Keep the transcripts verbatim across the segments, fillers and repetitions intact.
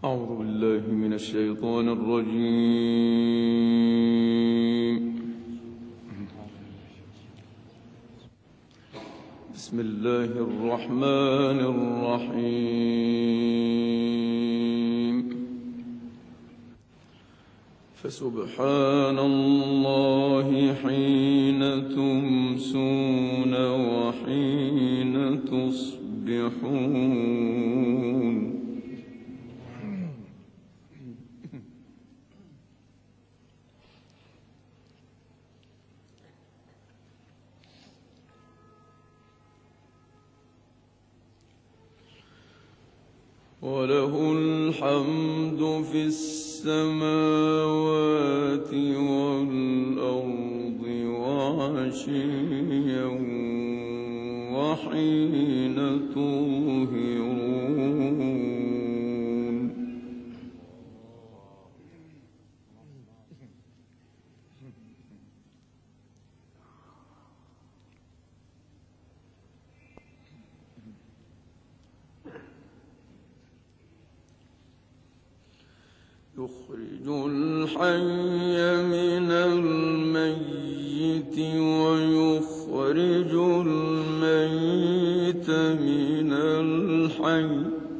أعوذ بالله من الشيطان الرجيم. بسم الله الرحمن الرحيم. فسبحان الله حين تمسون وحين تصبحون. وله الحمد في السماوات والأرض وعشيا وحين تظهرون. يخرج الحي من الميت ويخرج الميت من الحي.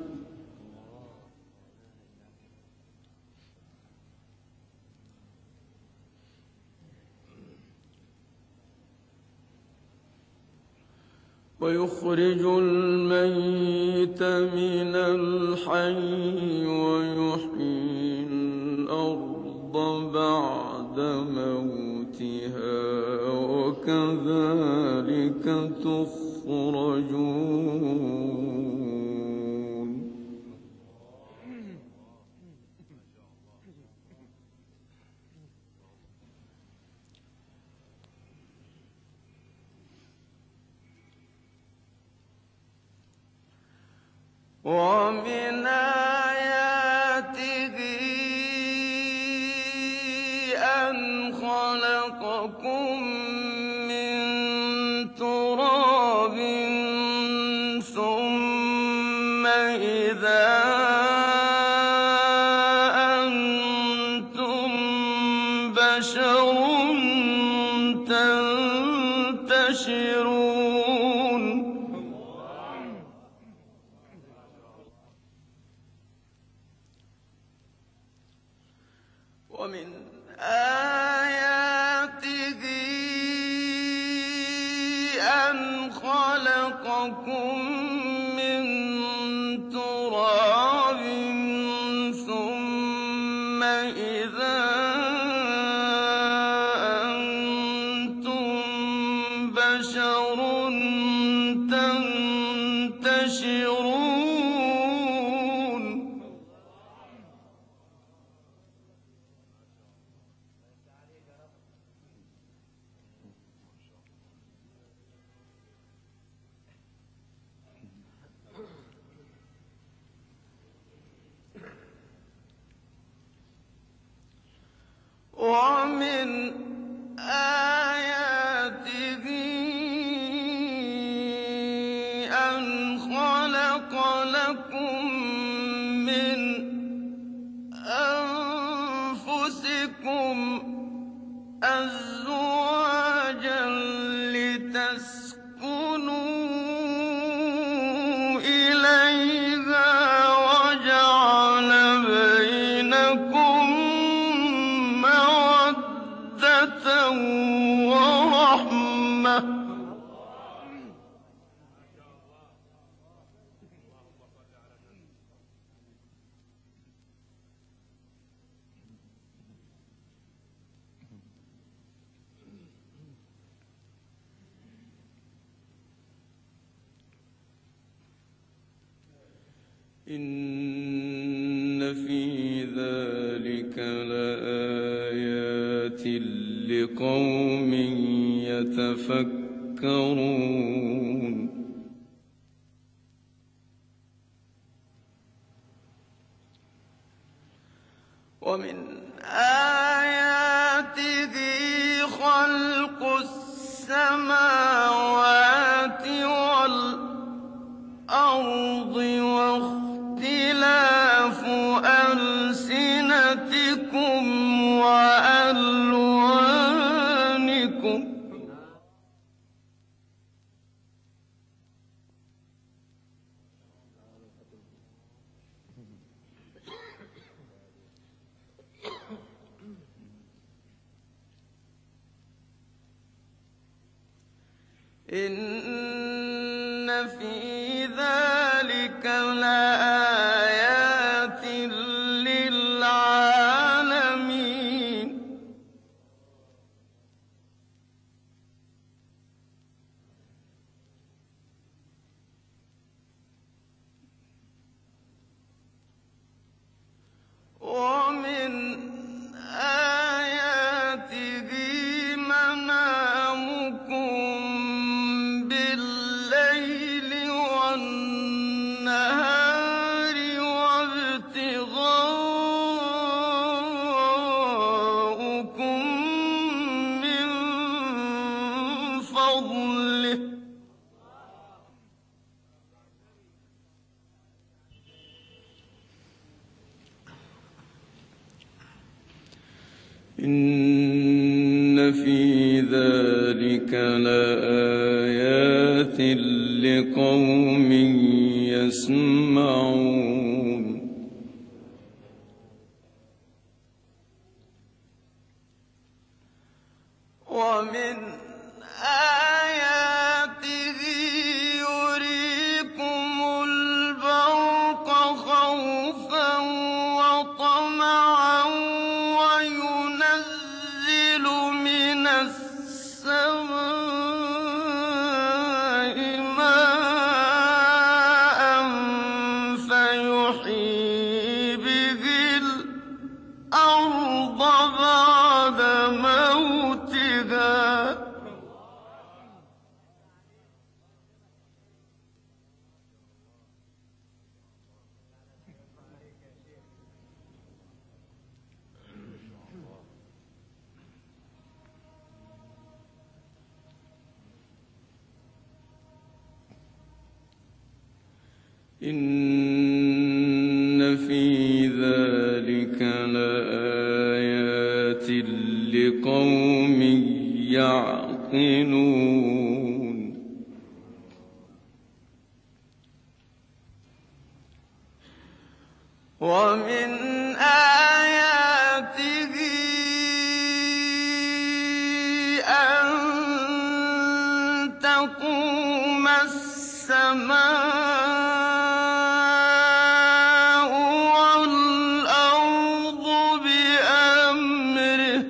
ويخرج الميت من الحي ويحيي الأرض بعد موتها وكذلك تخرجون. ومن آياته أن خلقكم من تراب ثم إذا أنتم بشر تنتشرون. ومن آياته أن خلقكم من تراب ثم إذا أنتم بشر تنتشرون. ومن آياته أن خلق لكم من أنفسكم أزواجا لتسكنوا إليها وجعل بينكم ورحمة. إن في ذلك لآيات لقوم يتفكرون. ومن آياته خلق السماوات والأرض واختلاف إن في ذلك لآيات للعالمين. ومن آياته منامكم بالليل والنهار وابتغاؤكم من فضله. إن في ذلك لآيات لقوم يسمعون. ومن آياته يريكم البرق خوفا وطمعا وينزل من السماء ماء فيحيي به الأرض بعد موتها. إن في ذلك لآيات لقوم يعقلون. ومن آياته أن تقوم السماء والأرض بأمره.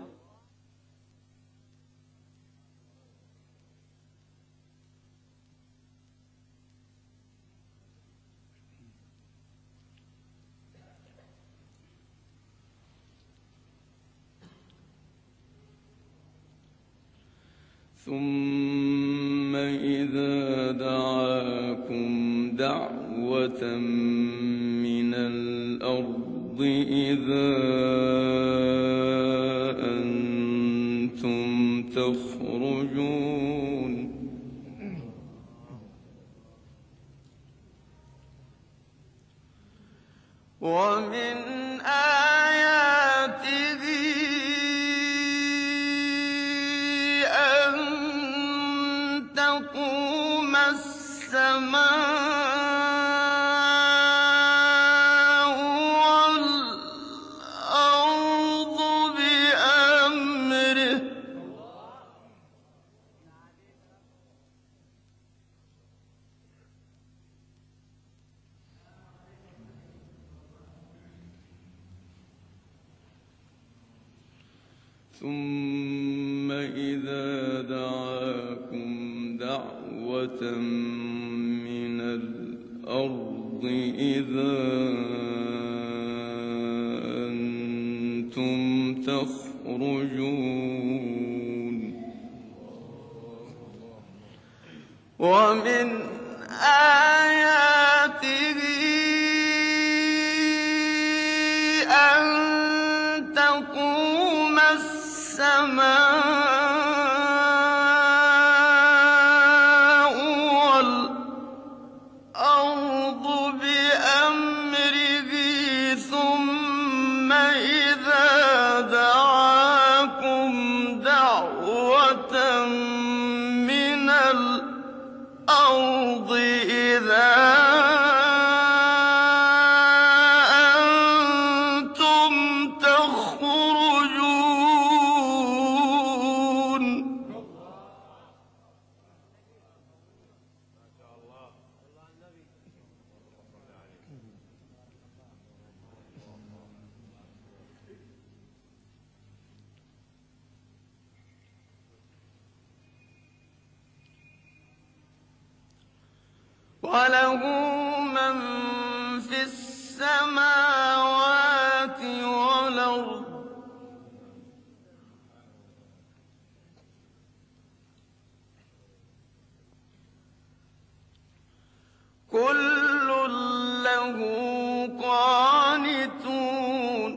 ثم إذا دعاكم دعوة من الأرض إذا أنتم تخرجون. ومن آياته أن تقوم السماء والأرض بأمره. ثم إذا دعاكم دعوة من الأرض إذا أنتم تخرجون. ومن آياته أن تقوم السماء والأرض بأمره ثم إذا دعاكم دعوة من الأرض إذا أنتم تخرجون. وله من في السماوات والأرض كل له قانتون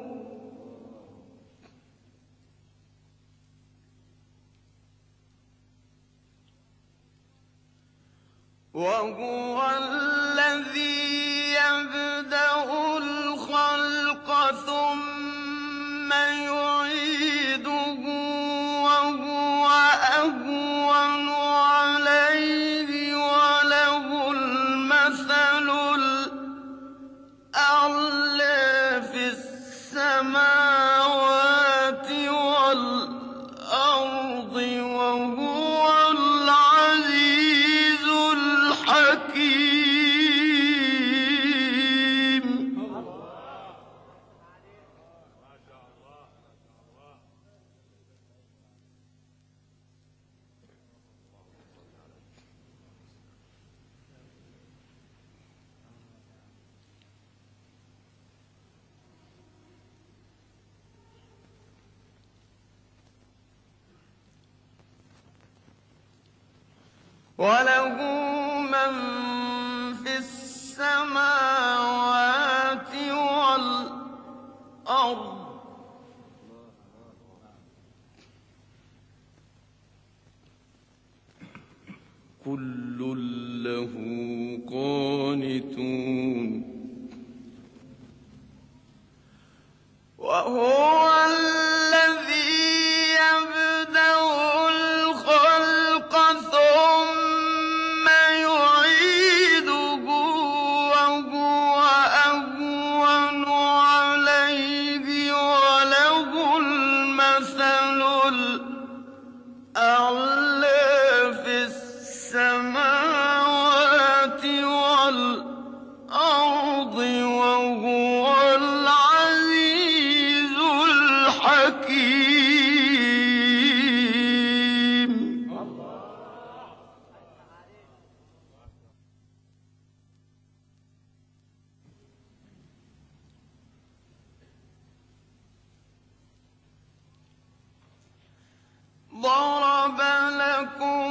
وهو الذي يبدأ الخلق ثم يعيده وهو أهون عليه وله المثل الأعلى في السماوات والأرض وهو العزيز الحكيم. وله من في السماوات والأرض كل له قانتون وهو الذي يبدأ الخلق ثم يعيده وهو أهون عليه وله المثل الأعلى في السماوات والأرض وهو العزيز الحكيم. ضرب لكم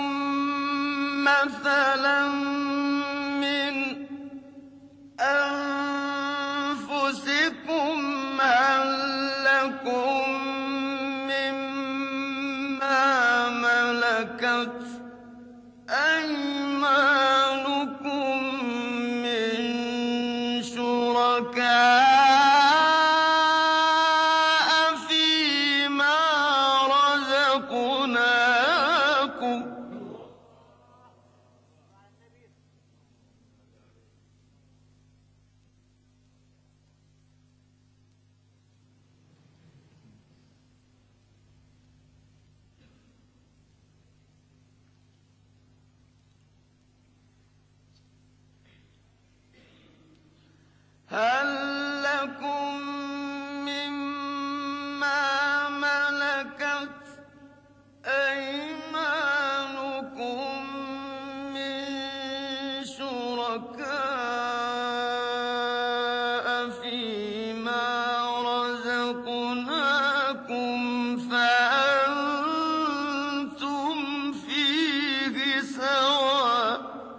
مثلا من أنفسكم هل لكم مما ملكت أيمانكم من شركاء فيما رزقناكم هل لكم مما ملكت أيمانكم من شركاء فيما رزقناكم فأنتم فيه سواء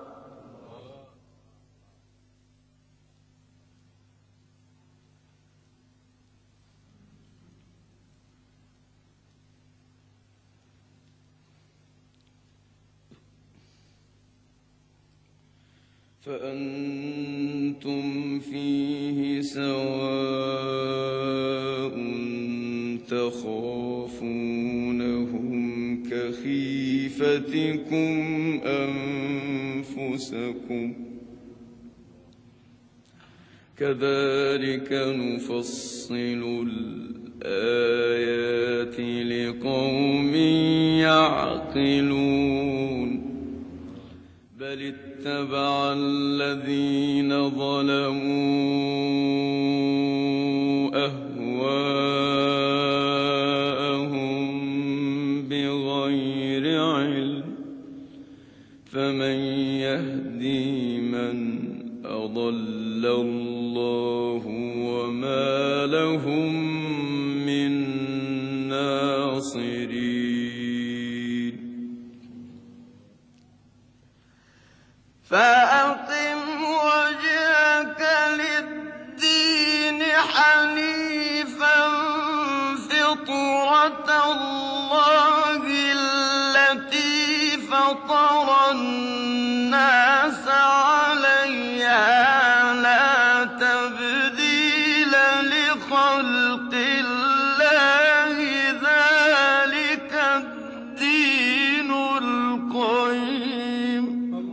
فأنتم فيه سواء تخافونهم كخيفتكم أنفسكم كذلك نفصل الآيات لقوم يعقلون بل اتبع الذين ظلموا أهواءهم بغير علم فمن يهدي من حنيفا فطرة الله التي فطر الناس عليها لا تبديل لخلق الله ذلك الدين القيم.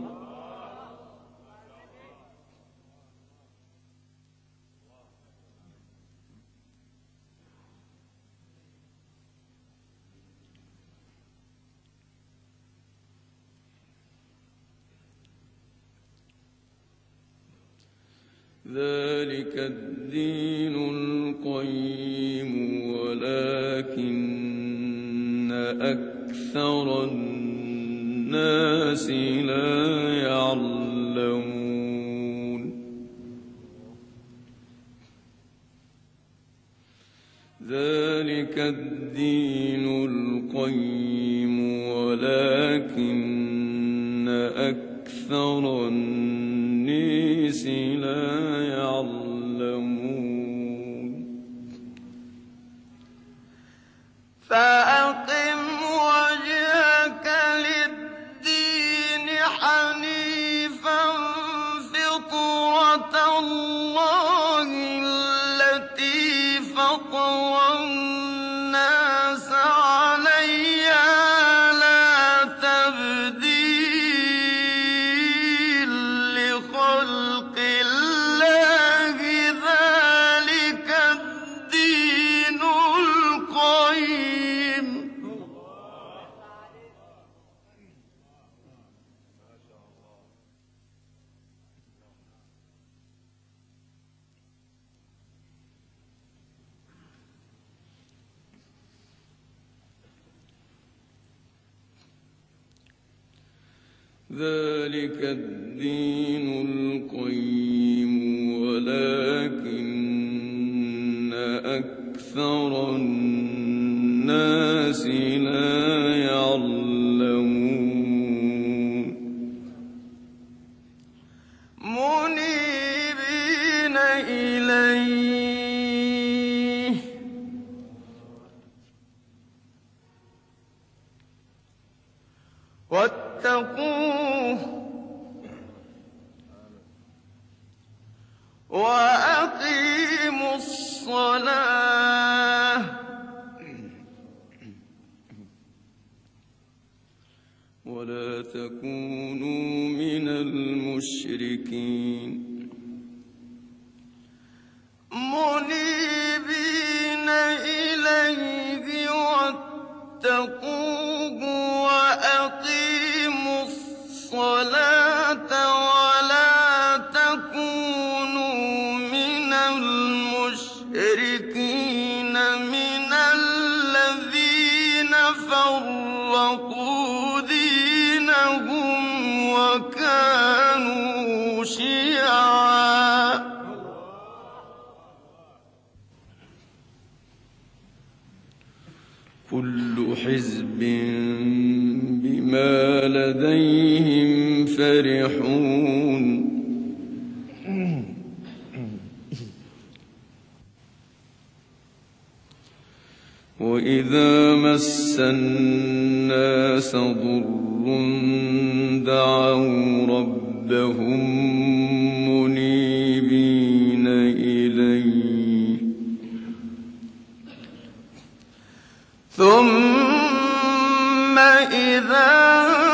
ذلك الدين القيم ولكن أكثر الناس لا يعلمون. ذلك الدين القيم ولكن أكثر الناس لا يعلمون. فأقم وجهك للدين حنيفا فطرة الله التي فطر الناس عليها لا تبديل لخلق الله ذلك الدين القيم. ذلك الدين القيم ولكن أكثر الناس لا يعلمون. منيبين إليه واتقوه وأقيموا الصلاة ولا تكونوا من المشركين. منيبين إليه واتقوه وأقيموا الصلاة ولا تكونوا من المشركين من الذين فرقوا دينهم وكانوا شيعا. كل حزب بما لديهم فرحون. وإذا مس الناس ضر دعوا ربهم منيبين إليه ثم إذا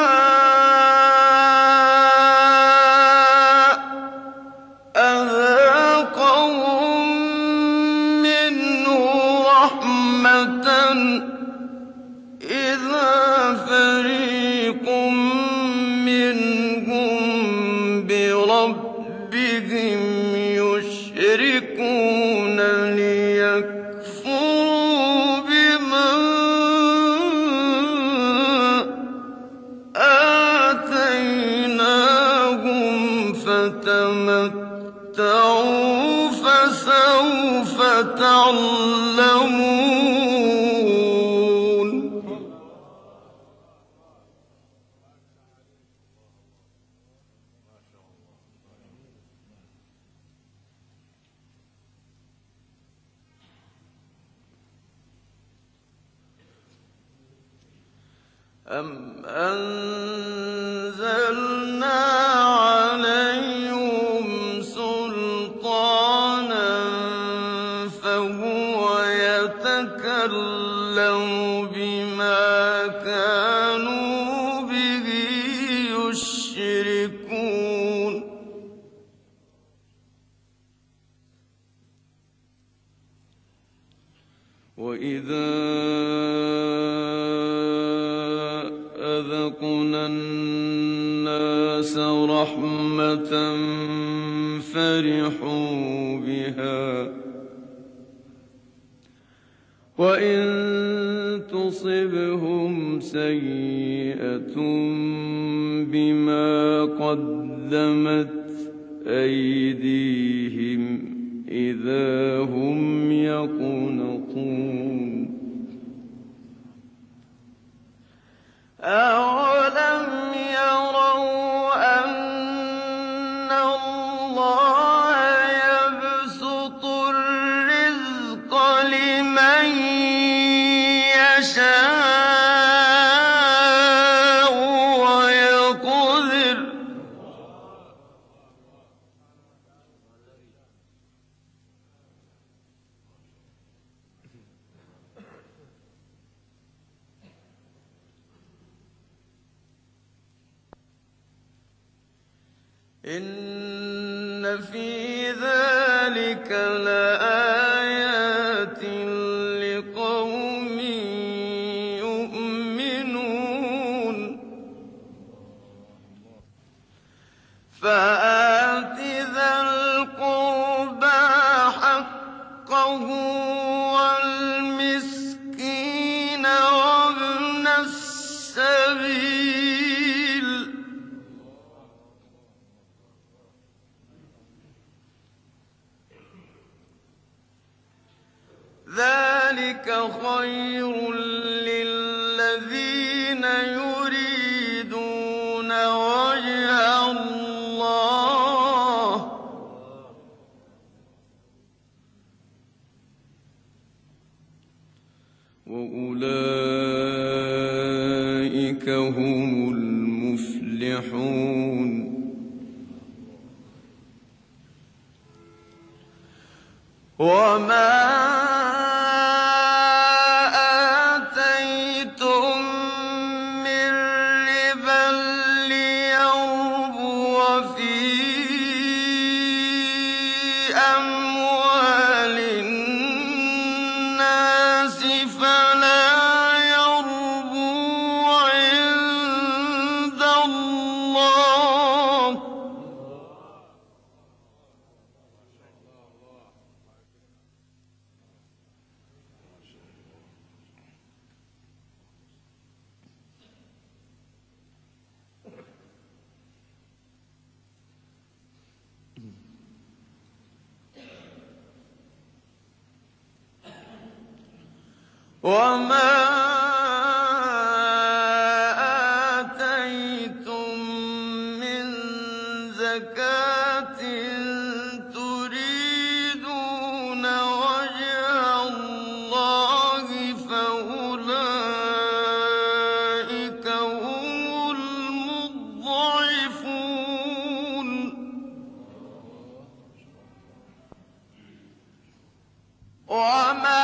تمتعوا فسوف تعلمون. أَمْ أَنزَلْنَا عَلَيْهِمْ سُلْطَانًا فَهُوَ يَتَكَلَّمُ بِمَا كَانُوا بِهِ يُشْرِكُونَ وَإِذَا أَذَقْنَا النَّاسَ رَحْمَةً فَرِحُوا بِهَا وَإِن تُصِبْهُمْ سَيِّئَةٌ بِمَا قَدَّمَتْ أَيْدِيهِمْ إِذَا هُمْ يَقْنَطُونَ أَوَلَمْ يَرَوْا أَنَّ اللَّهَ يَبْسُطُ الرِّزْقَ لِمَن يَشَاءُ وَيَقْدِرُ إِنَّ فِي ذَلِكَ لَآيَاتٍ لِقَوْمٍ يُؤْمِنُونَ فَآتِ ذَا الْقُرْبَىٰ حَقَّهُ وَالْمِسْكِينَ وَابْنَ السَّبِيلِ ذَلِكَ خَيْرٌ لِّلَّذِينَ يُرِيدُونَ وَجْهَ اللَّهِ ۖ وَأُولَٰئِكَ هُمُ الْمُفْلِحُونَ وَمَا وَمَا آتَيْتُم مِّن زَكَاةٍ تُرِيدُونَ وَجْهَ اللَّهِ فَأُولَٰئِكَ هُمُ الْمُضْعِفُونَ وَمَا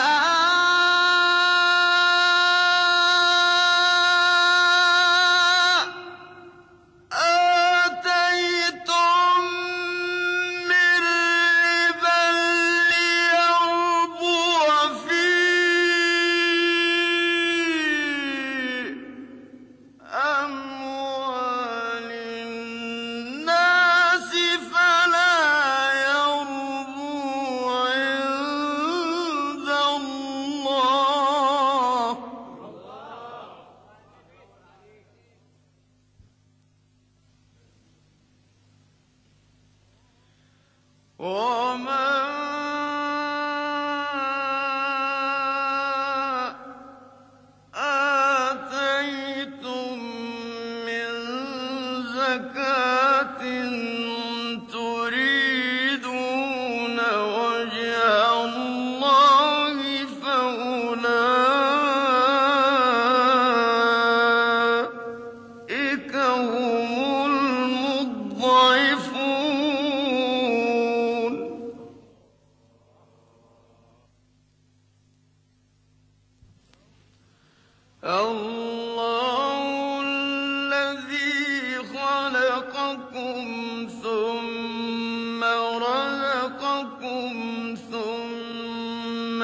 عند الله الذي خلقكم ثم رزقكم ثم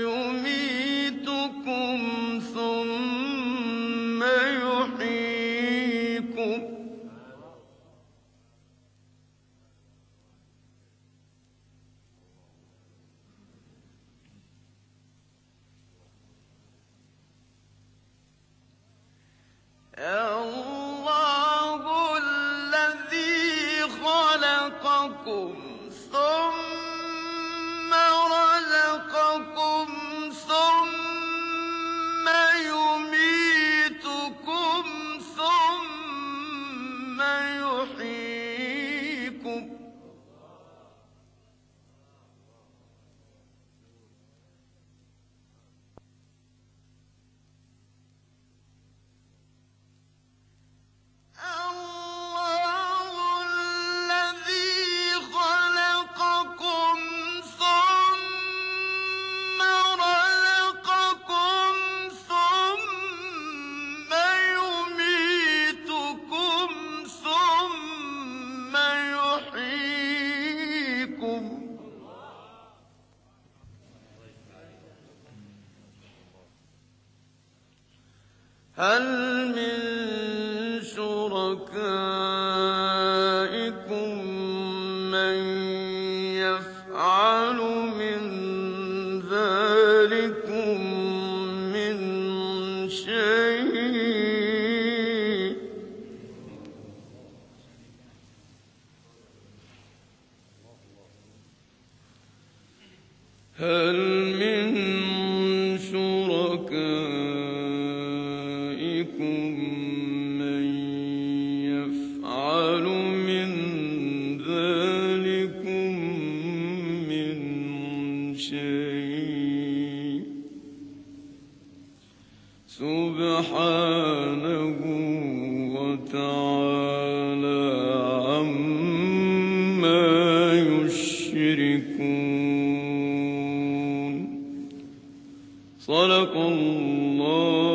يميتكم ثم يحييكم الله الذي خلقكم ثم رزقكم ثم يميتكم ثم يحييكم هل من شركائكم من يفعل من ذلكم من شيء هل من شركائكم من يفعل من ذلكم من شيء سبحانه وتعالى عما يشركون. صدق الله